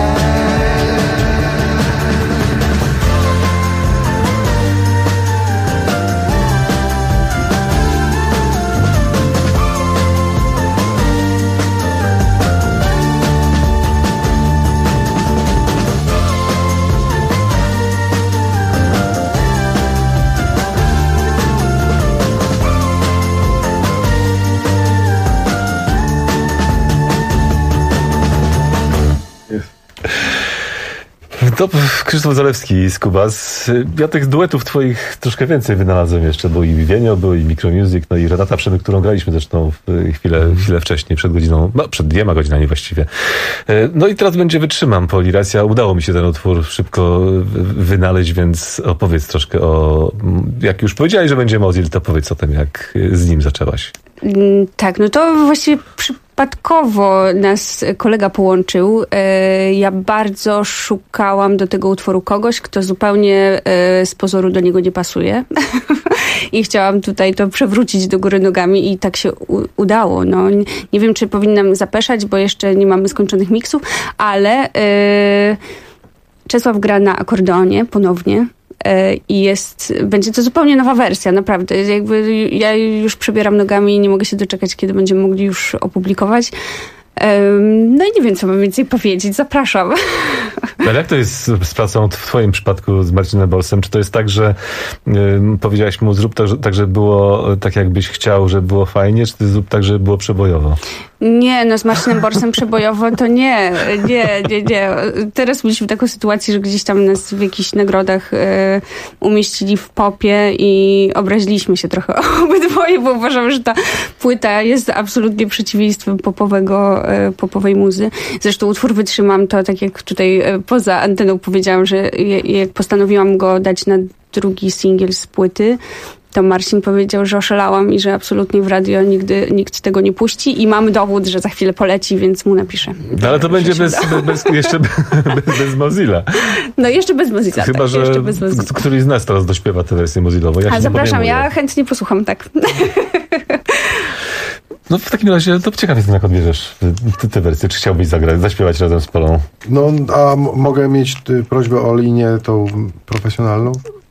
To Krzysztof Zalewski z Kubas. Ja tych duetów twoich troszkę więcej wynalazłem jeszcze, bo i Wienio, było i Micromusic, no i Renata Przemyk, którą graliśmy zresztą chwilę wcześniej, przed godziną, no przed 2 godzinami właściwie. No i teraz będzie Wytrzymam po Liracja. Udało mi się ten utwór szybko wynaleźć, więc opowiedz troszkę o, jak już powiedziałeś, że będzie Mozil, to powiedz o tym, jak z nim zaczęłaś. Tak, no to właściwie przypadkowo nas kolega połączył. Ja bardzo szukałam do tego utworu kogoś, kto zupełnie z pozoru do niego nie pasuje. I chciałam tutaj to przewrócić do góry nogami i tak się udało. No, nie wiem, czy powinnam zapeszać, bo jeszcze nie mamy skończonych miksów, ale Czesław gra na akordeonie ponownie. I będzie to zupełnie nowa wersja, naprawdę. Jakby ja już przebieram nogami i nie mogę się doczekać, kiedy będziemy mogli już opublikować. No i nie wiem, co mam więcej powiedzieć. Zapraszam. Ale jak to jest z pracą w twoim przypadku z Marcinem Borsem? Czy to jest tak, że powiedziałaś mu, zrób tak, żeby było tak, jakbyś chciał, żeby było fajnie, czy ty zrób tak, żeby było przebojowo? Nie, no z Marcinem Borsem przebojowo to nie. Teraz mieliśmy taką sytuację, że gdzieś tam nas w jakichś nagrodach umieścili w popie i obraziliśmy się trochę obydwoje, bo uważam, że ta płyta jest absolutnie przeciwieństwem popowej muzy. Zresztą utwór Wytrzymam, to tak jak tutaj poza anteną powiedziałam, że jak postanowiłam go dać na drugi singiel z płyty, to Marcin powiedział, że oszalałam i że absolutnie w radio nigdy nikt tego nie puści i mamy dowód, że za chwilę poleci, więc mu napiszę. No, ale to będzie jeszcze bez Mozilla. No jeszcze bez Mozilla. Chyba, tak, że jeszcze bez Mozilla. któryś z nas teraz dośpiewa tę wersję mozillową. Ja zapraszam, ja chętnie posłucham, tak. No w takim razie to ciekaw jestem, jak odbierzesz tę wersję. Czy chciałbyś zaśpiewać razem z Polą? No, a mogę mieć prośbę o linię tą profesjonalną?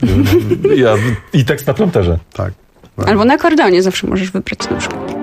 I tekst na prompterze. Tak. Albo na akordeonie zawsze możesz wybrać na przykład.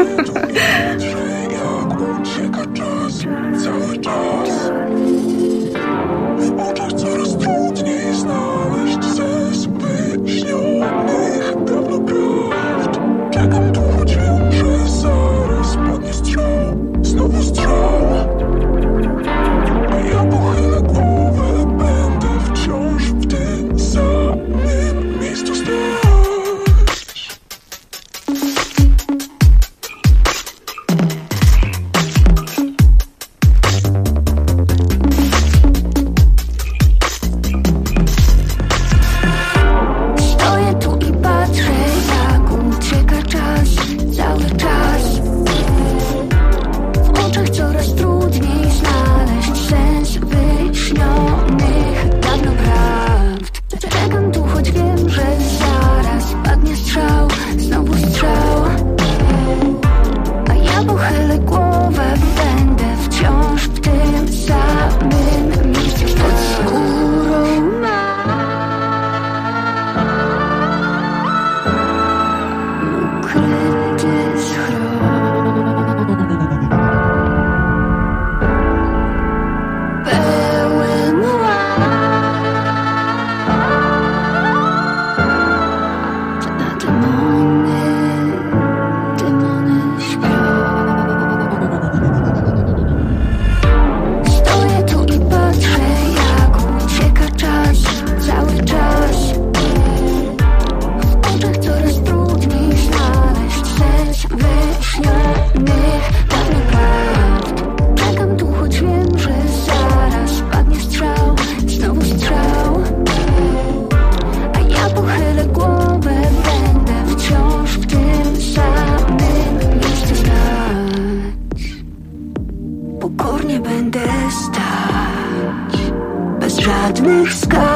żadnych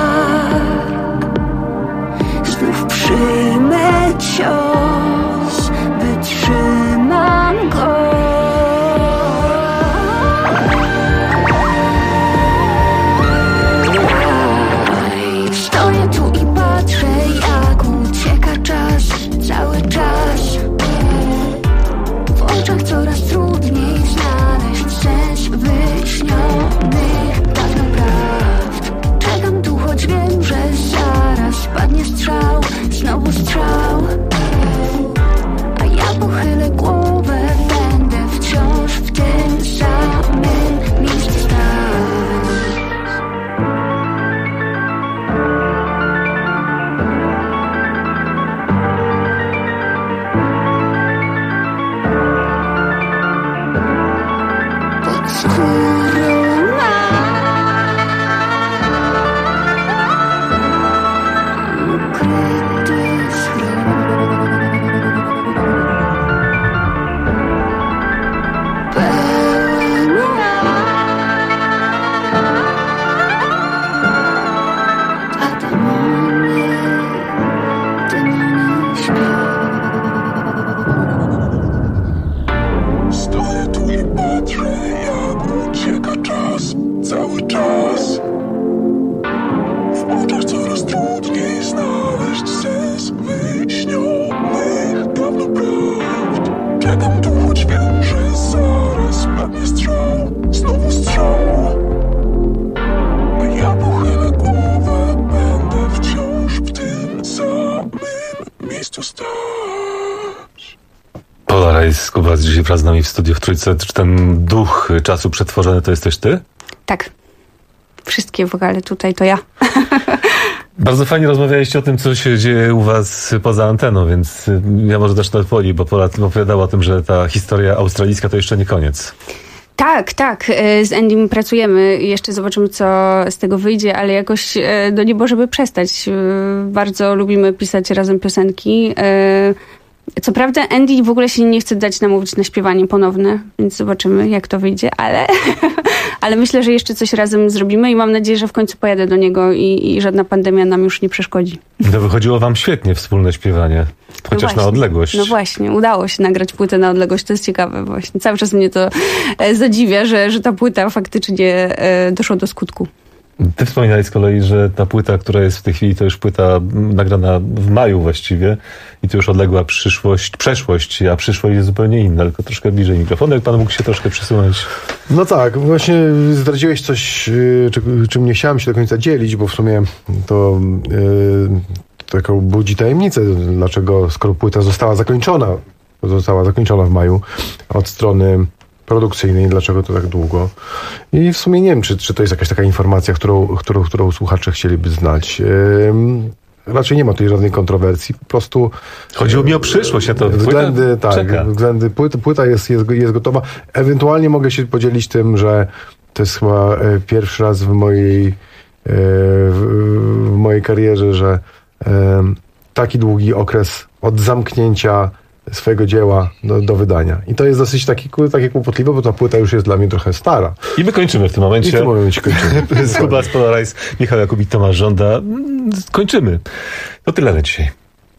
skarg. Znów przyjmę cios, wytrzymam go. Stoję tu i patrzę, jak ucieka czas, cały czas. W oczach coraz trudniej znaleźć sens wyśnionych dawno prawd. Czekam tu, choć wiem, że zaraz padnie strzał, znowu strzał. A ja pochylę głowę, będę wciąż w tym samym miejscu stać. Pod skórą mam ukryty schron. Pełen a demony śpią. Stoję tu i patrzę, jak ucieka czas, cały czas. W oczach coraz trudniej znaleźć sens wyśnionych dawno prawd. Czekam tu, choć wiem, że zaraz padnie strzał, znowu strzał. A ja pochylę głowę, będę wciąż w tym samym miejscu stać. Pola Rejs-Kuba dzisiaj wraz z nami w studiu w Trójce. Czy ten duch czasu przetworzony to jesteś ty? Tak. Wszystkie wokale tutaj to ja. Bardzo fajnie rozmawialiście o tym, co się dzieje u was poza anteną, więc ja może zacznę od Poli, bo Pola opowiadała o tym, że ta historia australijska to jeszcze nie koniec. Tak. Z Endym pracujemy. Jeszcze zobaczymy, co z tego wyjdzie, ale jakoś nie możemy przestać. Bardzo lubimy pisać razem piosenki. Co prawda Andy w ogóle się nie chce dać namówić na śpiewanie ponowne, więc zobaczymy, jak to wyjdzie, ale myślę, że jeszcze coś razem zrobimy i mam nadzieję, że w końcu pojadę do niego i żadna pandemia nam już nie przeszkodzi. To wychodziło wam świetnie wspólne śpiewanie, chociaż na odległość. No właśnie, udało się nagrać płytę na odległość, to jest ciekawe właśnie. Cały czas mnie to zadziwia, że ta płyta faktycznie doszła do skutku. Ty wspominałeś z kolei, że ta płyta, która jest w tej chwili, to już płyta nagrana w maju właściwie i to już odległa przeszłość, a przyszłość jest zupełnie inna, tylko troszkę bliżej mikrofonu. Jak pan mógł się troszkę przesunąć? No tak, właśnie zdradziłeś coś, czym nie chciałem się do końca dzielić, bo w sumie to taką budzi tajemnicę, dlaczego skoro płyta została zakończona w maju od strony produkcyjnej, dlaczego to tak długo. I w sumie nie wiem, czy to jest jakaś taka informacja, którą słuchacze chcieliby znać. Raczej nie ma tutaj żadnej kontrowersji, po prostu... Chodziło mi o przyszłość, a to względy płyta jest gotowa. Ewentualnie mogę się podzielić tym, że to jest chyba pierwszy raz w mojej karierze, że taki długi okres od zamknięcia swojego dzieła do wydania. I to jest dosyć takie kłopotliwe, bo ta płyta już jest dla mnie trochę stara. I my kończymy w tym momencie. Kuba Spolarajs, Michał Jakubik, Tomasz Żąda. Kończymy. To tyle na dzisiaj.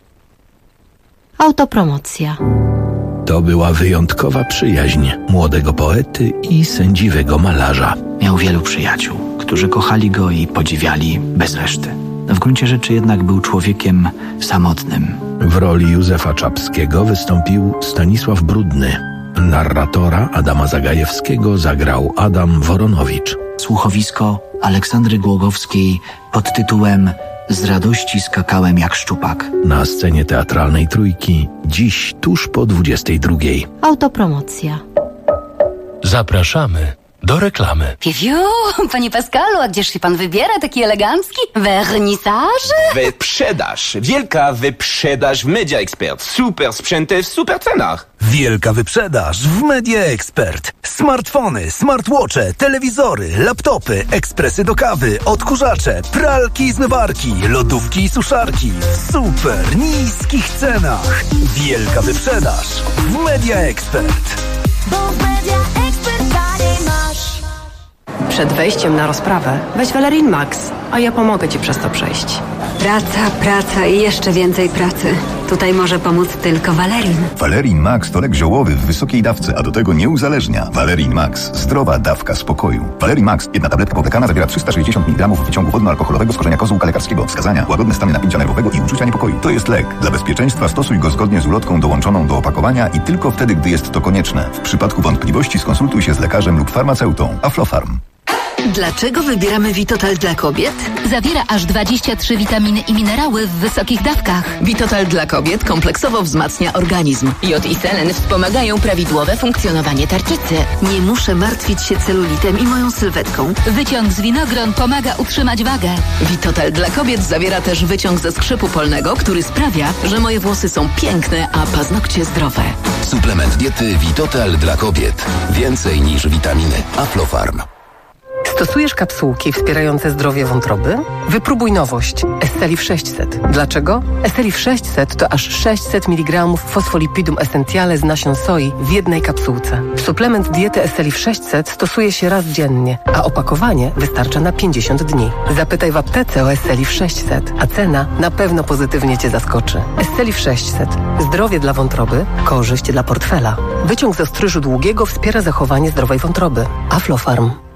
Autopromocja. To była wyjątkowa przyjaźń młodego poety i sędziwego malarza. Miał wielu przyjaciół, którzy kochali go i podziwiali bez reszty. W gruncie rzeczy jednak był człowiekiem samotnym. W roli Józefa Czapskiego wystąpił Stanisław Brudny. Narratora Adama Zagajewskiego zagrał Adam Woronowicz. Słuchowisko Aleksandry Głogowskiej pod tytułem Z radości skakałem jak szczupak. Na scenie teatralnej Trójki dziś tuż po 22. Autopromocja. Zapraszamy do reklamy. Piu, panie Pascalu, a gdzież się pan wybiera, taki elegancki? Wernisaż? Wyprzedaż, wielka wyprzedaż w Media Expert. Super sprzęty w super cenach. Wielka wyprzedaż w Media Expert. Smartfony, smartwatche, telewizory, laptopy, ekspresy do kawy, odkurzacze, pralki i zmywarki, lodówki i suszarki w super niskich cenach. Wielka wyprzedaż w Media Expert. Bo w Media Expert taniej masz. Przed wejściem na rozprawę weź Valerin Max, a ja pomogę ci przez to przejść. Praca i jeszcze więcej pracy. Tutaj może pomóc tylko Valerin. Valerin Max to lek ziołowy w wysokiej dawce, a do tego nie uzależnia. Valerin Max. Zdrowa dawka spokoju. Valerin Max. Jedna tabletka powlekana zawiera 360 mg wyciągu wodno-alkoholowego z korzenia kozłka lekarskiego. Wskazania: łagodne stany napięcia nerwowego i uczucia niepokoju. To jest lek. Dla bezpieczeństwa stosuj go zgodnie z ulotką dołączoną do opakowania i tylko wtedy, gdy jest to konieczne. W przypadku wątpliwości skonsultuj się z lekarzem lub farmaceutą. Aflofarm. Dlaczego wybieramy Vitotal dla kobiet? Zawiera aż 23 witaminy i minerały w wysokich dawkach. Vitotal dla kobiet kompleksowo wzmacnia organizm. Jod i selen wspomagają prawidłowe funkcjonowanie tarczycy. Nie muszę martwić się celulitem i moją sylwetką. Wyciąg z winogron pomaga utrzymać wagę. Vitotal dla kobiet zawiera też wyciąg ze skrzypu polnego, który sprawia, że moje włosy są piękne, a paznokcie zdrowe. Suplement diety Vitotal dla kobiet. Więcej niż witaminy. Aflofarm. Stosujesz kapsułki wspierające zdrowie wątroby? Wypróbuj nowość Estelif 600. Dlaczego? Estelif 600 to aż 600 mg fosfolipidum essentiale z nasion soi w jednej kapsułce. Suplement diety Estelif 600 stosuje się raz dziennie, a opakowanie wystarcza na 50 dni. Zapytaj w aptece o Estelif 600, a cena na pewno pozytywnie Cię zaskoczy. Estelif 600. Zdrowie dla wątroby, korzyść dla portfela. Wyciąg z ostryżu długiego wspiera zachowanie zdrowej wątroby. Aflofarm.